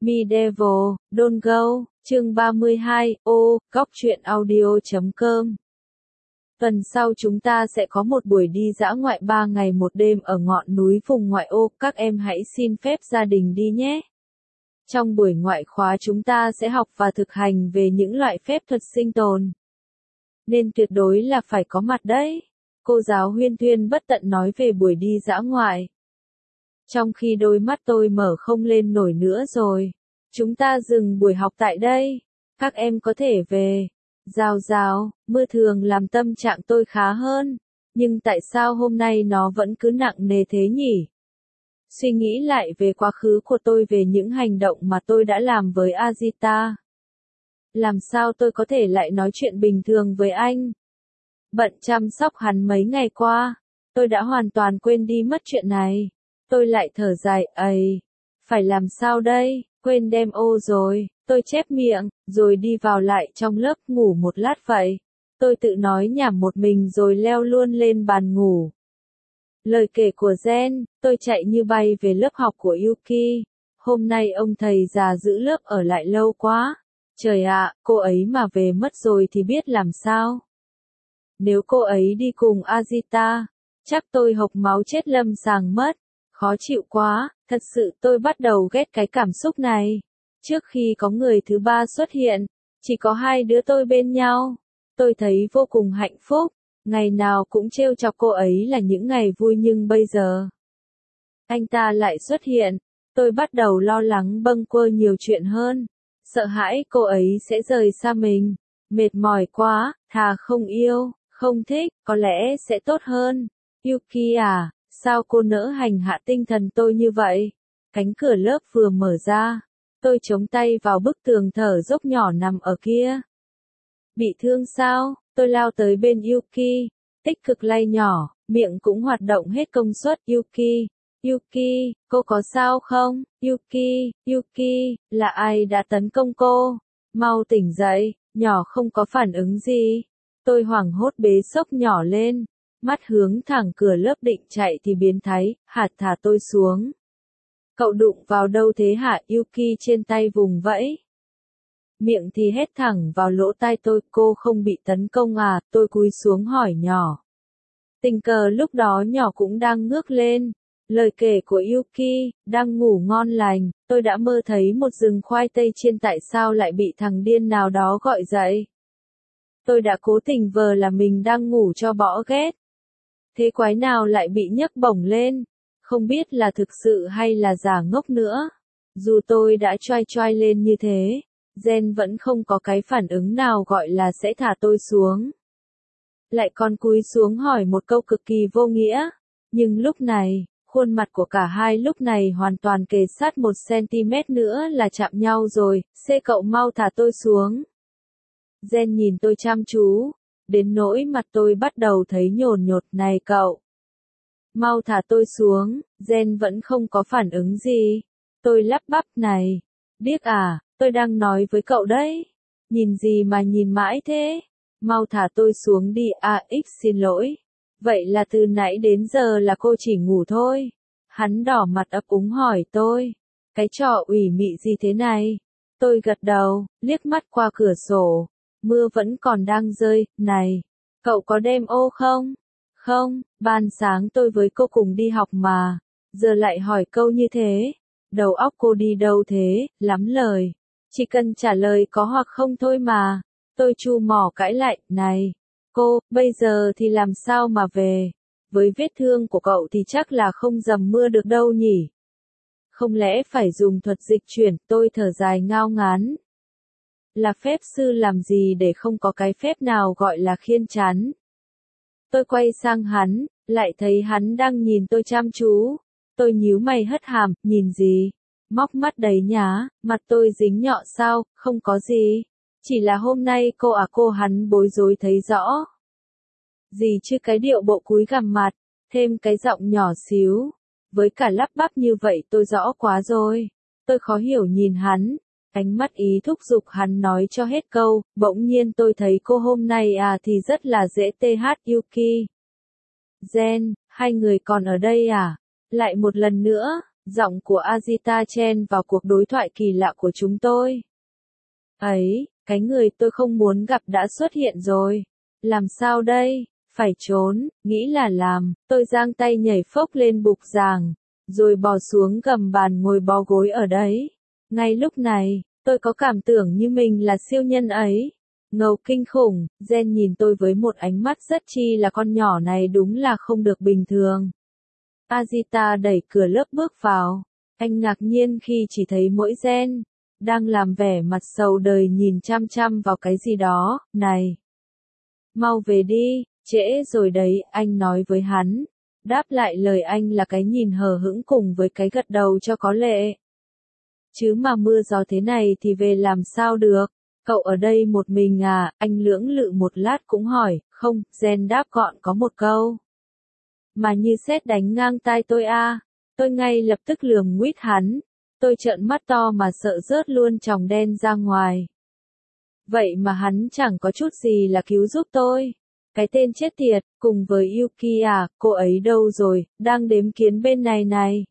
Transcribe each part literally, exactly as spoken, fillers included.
Medieval, Don't Go, chương ba mươi hai, ô, góc truyện audio chấm com. Tuần sau chúng ta sẽ có một buổi đi dã ngoại ba ngày một đêm ở ngọn núi vùng ngoại ô, các em hãy xin phép gia đình đi nhé. Trong buổi ngoại khóa chúng ta sẽ học và thực hành về những loại phép thuật sinh tồn. Nên tuyệt đối là phải có mặt đấy. Cô giáo Huyên Thuyên bất tận nói về buổi đi dã ngoại. Trong khi đôi mắt tôi mở không lên nổi nữa rồi. Chúng ta dừng buổi học tại đây. Các em có thể về. Rào rào, mưa thường làm tâm trạng tôi khá hơn. Nhưng tại sao hôm nay nó vẫn cứ nặng nề thế nhỉ? Suy nghĩ lại về quá khứ của tôi, về những hành động mà tôi đã làm với Azita. Làm sao tôi có thể lại nói chuyện bình thường với anh? Bận chăm sóc hắn mấy ngày qua, tôi đã hoàn toàn quên đi mất chuyện này. Tôi lại thở dài, ầy, phải làm sao đây, quên đem ô rồi, tôi chép miệng, rồi đi vào lại trong lớp ngủ một lát vậy. Tôi tự nói nhảm một mình rồi leo luôn lên bàn ngủ. Lời kể của Zen, tôi chạy như bay về lớp học của Yuki. Hôm nay ông thầy già giữ lớp ở lại lâu quá. Trời ạ, cô ấy mà về mất rồi thì biết làm sao. Nếu cô ấy đi cùng Azita, chắc tôi hộc máu chết lâm sàng mất. Khó chịu quá, thật sự tôi bắt đầu ghét cái cảm xúc này. Trước khi có người thứ ba xuất hiện, chỉ có hai đứa tôi bên nhau. Tôi thấy vô cùng hạnh phúc, ngày nào cũng trêu chọc cô ấy là những ngày vui, nhưng bây giờ anh ta lại xuất hiện. Tôi bắt đầu lo lắng bâng quơ nhiều chuyện hơn. Sợ hãi cô ấy sẽ rời xa mình. Mệt mỏi quá, thà không yêu, không thích, có lẽ sẽ tốt hơn. Yuki à, sao cô nỡ hành hạ tinh thần tôi như vậy? Cánh cửa lớp vừa mở ra. Tôi chống tay vào bức tường thở dốc nhỏ nằm ở kia. Bị thương sao? Tôi lao tới bên Yuki. Tích cực lay nhỏ, miệng cũng hoạt động hết công suất. Yuki, Yuki, cô có sao không? Yuki, Yuki, là ai đã tấn công cô? Mau tỉnh dậy, nhỏ không có phản ứng gì. Tôi hoảng hốt bế sốc nhỏ lên, mắt hướng thẳng cửa lớp định chạy thì biến thái, hạt thả tôi xuống. Cậu đụng vào đâu thế hả? Yuki trên tay vùng vẫy. Miệng thì hét thẳng vào lỗ tai tôi, cô không bị tấn công à? Tôi cúi xuống hỏi nhỏ. Tình cờ lúc đó nhỏ cũng đang ngước lên. Lời kể của Yuki, đang ngủ ngon lành, tôi đã mơ thấy một rừng khoai tây chiên, tại sao lại bị thằng điên nào đó gọi dậy. Tôi đã cố tình vờ là mình đang ngủ cho bỏ ghét. Thế quái nào lại bị nhấc bổng lên, không biết là thực sự hay là giả ngốc nữa. Dù tôi đã choai choai lên như thế, Zen vẫn không có cái phản ứng nào gọi là sẽ thả tôi xuống. Lại còn cúi xuống hỏi một câu cực kỳ vô nghĩa. Nhưng lúc này, khuôn mặt của cả hai lúc này hoàn toàn kề sát một centimet nữa là chạm nhau rồi. Xê cậu mau thả tôi xuống. Zen nhìn tôi chăm chú, đến nỗi mặt tôi bắt đầu thấy nhồn nhột. Này cậu, mau thả tôi xuống. Zen vẫn không có phản ứng gì. Tôi lắp bắp, này, điếc à, tôi đang nói với cậu đấy. Nhìn gì mà nhìn mãi thế? Mau thả tôi xuống đi. À, x xin lỗi. Vậy là từ nãy đến giờ là cô chỉ ngủ thôi? Hắn đỏ mặt ấp úng hỏi tôi. Cái trò ủy mị gì thế này? Tôi gật đầu, liếc mắt qua cửa sổ. Mưa vẫn còn đang rơi. Này, cậu có đem ô không? Không, ban sáng tôi với cô cùng đi học mà. Giờ lại hỏi câu như thế. Đầu óc cô đi đâu thế? Lắm lời. Chỉ cần trả lời có hoặc không thôi mà. Tôi chu mỏ cãi lại. Này, cô, bây giờ thì làm sao mà về? Với vết thương của cậu thì chắc là không dầm mưa được đâu nhỉ? Không lẽ phải dùng thuật dịch chuyển? Tôi thở dài ngao ngán. Là phép sư làm gì để không có cái phép nào gọi là khiên chắn? Tôi quay sang hắn, lại thấy hắn đang nhìn tôi chăm chú. Tôi nhíu mày hất hàm, nhìn gì? Móc mắt đấy nhá, mặt tôi dính nhọ sao? Không có gì. Chỉ là hôm nay cô à cô, hắn bối rối thấy rõ. Gì chứ, cái điệu bộ cúi gằm mặt, thêm cái giọng nhỏ xíu. Với cả lắp bắp như vậy tôi rõ quá rồi. Tôi khó hiểu nhìn hắn. Ánh mắt ý thúc giục hắn nói cho hết câu. Bỗng nhiên tôi thấy cô hôm nay à thì rất là dễ th. Yuki, Zen, hai người còn ở đây à? Lại một lần nữa, Giọng của Azita chen vào cuộc đối thoại kỳ lạ của chúng tôi. Ấy, cái người tôi không muốn gặp đã xuất hiện rồi. Làm sao đây? Phải trốn, nghĩ là làm. Tôi giang tay nhảy phốc lên bục giảng, rồi bò xuống gầm bàn ngồi bó gối ở đấy. Ngay lúc này, tôi có cảm tưởng như mình là siêu nhân ấy. Ngầu kinh khủng, Jen nhìn tôi với một ánh mắt rất chi là con nhỏ này đúng là không được bình thường. Azita đẩy cửa lớp bước vào. Anh ngạc nhiên khi chỉ thấy mỗi Jen đang làm vẻ mặt sầu đời nhìn chăm chăm vào cái gì đó. Này! Mau về đi, trễ rồi đấy, anh nói với hắn. Đáp lại lời anh là cái nhìn hờ hững cùng với cái gật đầu cho có lệ. Chứ mà mưa gió thế này thì về làm sao được? Cậu ở đây một mình à? Anh lưỡng lự một lát cũng hỏi. Không, Jen đáp gọn có một câu. Mà như sét đánh ngang tai tôi a. À. Tôi ngay lập tức lườm nguýt hắn. Tôi trợn mắt to mà sợ rớt luôn tròng đen ra ngoài. Vậy mà hắn chẳng có chút gì là cứu giúp tôi. Cái tên chết tiệt, cùng với Yuki à, cô ấy đâu rồi, đang đếm kiến bên này này.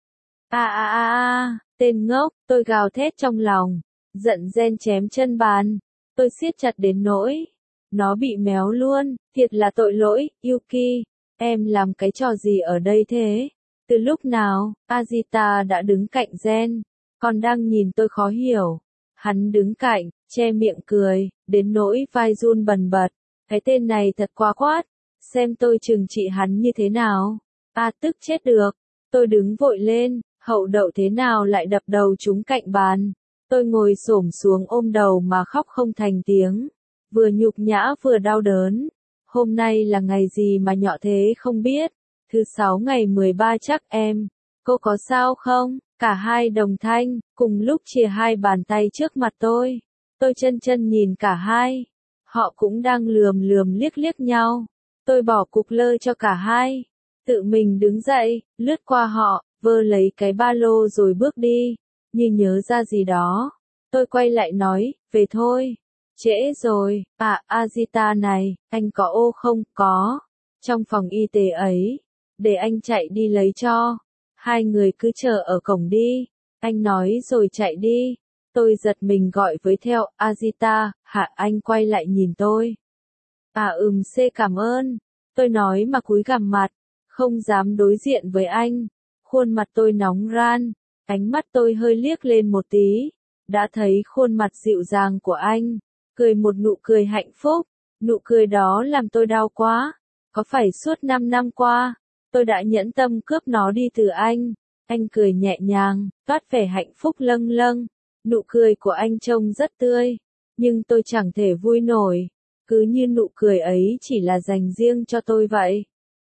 À à à à, tên ngốc, tôi gào thét trong lòng. Giận Jen chém chân bàn. Tôi siết chặt đến nỗi. Nó bị méo luôn, thiệt là tội lỗi, Yuki. Em làm cái trò gì ở đây thế? Từ lúc nào, Azita đã đứng cạnh Jen, còn đang nhìn tôi khó hiểu. Hắn đứng cạnh, che miệng cười, đến nỗi vai run bần bật. Cái tên này thật quá quát. Xem tôi trừng trị hắn như thế nào. À tức chết được. Tôi đứng vội lên, hậu đậu thế nào lại đập đầu trúng cạnh bàn. Tôi ngồi xổm xuống ôm đầu mà khóc không thành tiếng. Vừa nhục nhã vừa đau đớn. Hôm nay là ngày gì mà nhọ thế không biết. Thứ sáu ngày mười ba chắc em. Cô có sao không? Cả hai đồng thanh, cùng lúc chìa hai bàn tay trước mặt tôi. Tôi chân chân nhìn cả hai. Họ cũng đang lườm lườm liếc liếc nhau. Tôi bỏ cục lơ cho cả hai. Tự mình đứng dậy, lướt qua họ, vơ lấy cái ba lô rồi bước đi. Như nhớ ra gì đó. Tôi quay lại nói, về thôi. Trễ rồi, à, Azita này, anh có ô không? Có. Trong phòng y tế ấy. Để anh chạy đi lấy cho. Hai người cứ chờ ở cổng đi. Anh nói rồi chạy đi. Tôi giật mình gọi với theo, Azita, hả? Anh quay lại nhìn tôi. À ừm C cảm ơn. Tôi nói mà cúi gằm mặt. Không dám đối diện với anh. Khuôn mặt tôi nóng ran. Ánh mắt tôi hơi liếc lên một tí. Đã thấy khuôn mặt dịu dàng của anh. Cười một nụ cười hạnh phúc. Nụ cười đó làm tôi đau quá. Có phải suốt năm năm qua, tôi đã nhẫn tâm cướp nó đi từ anh. Anh cười nhẹ nhàng, toát vẻ hạnh phúc lâng lâng. Nụ cười của anh trông rất tươi. Nhưng tôi chẳng thể vui nổi. Cứ như nụ cười ấy chỉ là dành riêng cho tôi vậy.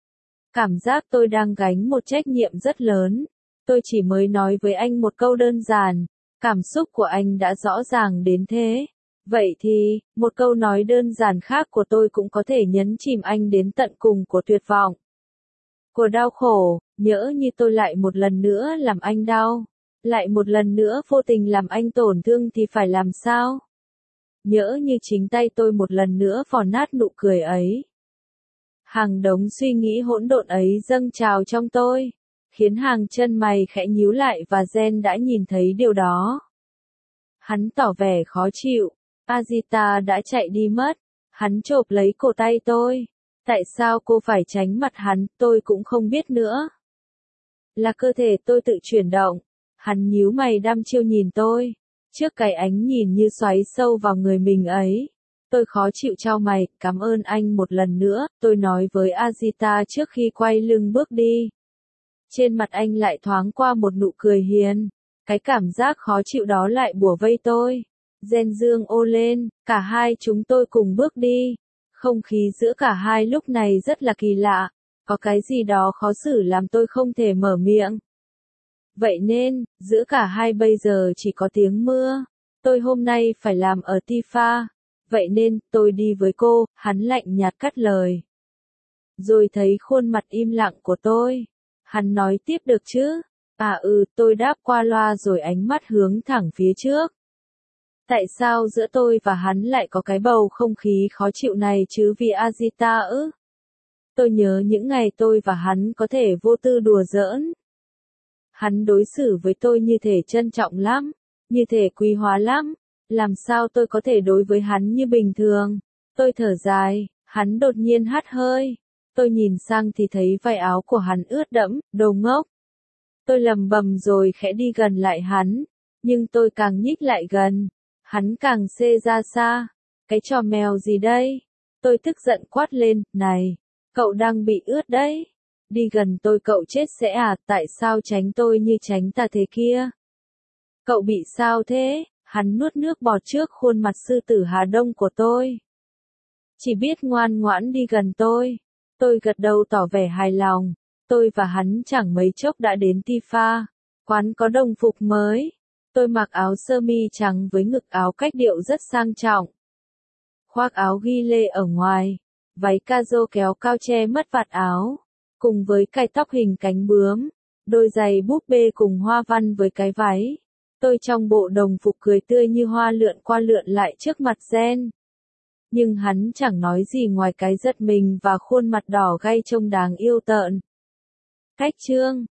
Cảm giác tôi đang gánh một trách nhiệm rất lớn. Tôi chỉ mới nói với anh một câu đơn giản. Cảm xúc của anh đã rõ ràng đến thế. Vậy thì, một câu nói đơn giản khác của tôi cũng có thể nhấn chìm anh đến tận cùng của tuyệt vọng. Của đau khổ, nhỡ như tôi lại một lần nữa làm anh đau. Lại một lần nữa vô tình làm anh tổn thương thì phải làm sao? Nhỡ như chính tay tôi một lần nữa phò nát nụ cười ấy. Hàng đống suy nghĩ hỗn độn ấy dâng trào trong tôi, khiến hàng chân mày khẽ nhíu lại và Jen đã nhìn thấy điều đó. Hắn tỏ vẻ khó chịu. Azita đã chạy đi mất. Hắn chộp lấy cổ tay tôi. Tại sao cô phải tránh mặt hắn, tôi cũng không biết nữa. Là cơ thể tôi tự chuyển động. Hắn nhíu mày đăm chiêu nhìn tôi. Trước cái ánh nhìn như xoáy sâu vào người mình ấy. Tôi khó chịu chau mày, cảm ơn anh một lần nữa, tôi nói với Azita trước khi quay lưng bước đi. Trên mặt anh lại thoáng qua một nụ cười hiền. Cái cảm giác khó chịu đó lại bủa vây tôi. Jen dương ô lên, cả hai chúng tôi cùng bước đi. Không khí giữa cả hai lúc này rất là kỳ lạ. Có cái gì đó khó xử làm tôi không thể mở miệng. Vậy nên, giữa cả hai bây giờ chỉ có tiếng mưa. Tôi hôm nay phải làm ở Tifa. Vậy nên, tôi đi với cô, hắn lạnh nhạt cắt lời. Rồi thấy khuôn mặt im lặng của tôi. Hắn nói tiếp được chứ? À ừ, tôi đáp qua loa rồi ánh mắt hướng thẳng phía trước. Tại sao giữa tôi và hắn lại có cái bầu không khí khó chịu này chứ vì Azita ư? Tôi nhớ những ngày tôi và hắn có thể vô tư đùa giỡn. Hắn đối xử với tôi như thể trân trọng lắm, như thể quý hóa lắm. Làm sao tôi có thể đối với hắn như bình thường? Tôi thở dài, hắn đột nhiên hắt hơi. Tôi nhìn sang thì thấy vải áo của hắn ướt đẫm, đồ ngốc. Tôi lầm bầm rồi khẽ đi gần lại hắn, nhưng tôi càng nhích lại gần, hắn càng xê ra xa. Cái trò mèo gì đây? Tôi tức giận quát lên, này, cậu đang bị ướt đấy. Đi gần tôi cậu chết sẽ à, tại sao tránh tôi như tránh tà thế kia? Cậu bị sao thế? Hắn nuốt nước bọt trước khuôn mặt sư tử Hà Đông của tôi. Chỉ biết ngoan ngoãn đi gần tôi. Tôi gật đầu tỏ vẻ hài lòng. Tôi và hắn chẳng mấy chốc đã đến Tifa. Quán có đồng phục mới. Tôi mặc áo sơ mi trắng với ngực áo cách điệu rất sang trọng. Khoác áo ghi lê ở ngoài. Váy cazo kéo cao che mất vạt áo. Cùng với cài tóc hình cánh bướm. Đôi giày búp bê cùng hoa văn với cái váy. Tôi trong bộ đồng phục cười tươi như hoa lượn qua lượn lại trước mặt Gen. Nhưng hắn chẳng nói gì ngoài cái giật mình và khuôn mặt đỏ gay trông đáng yêu tợn. Cách chương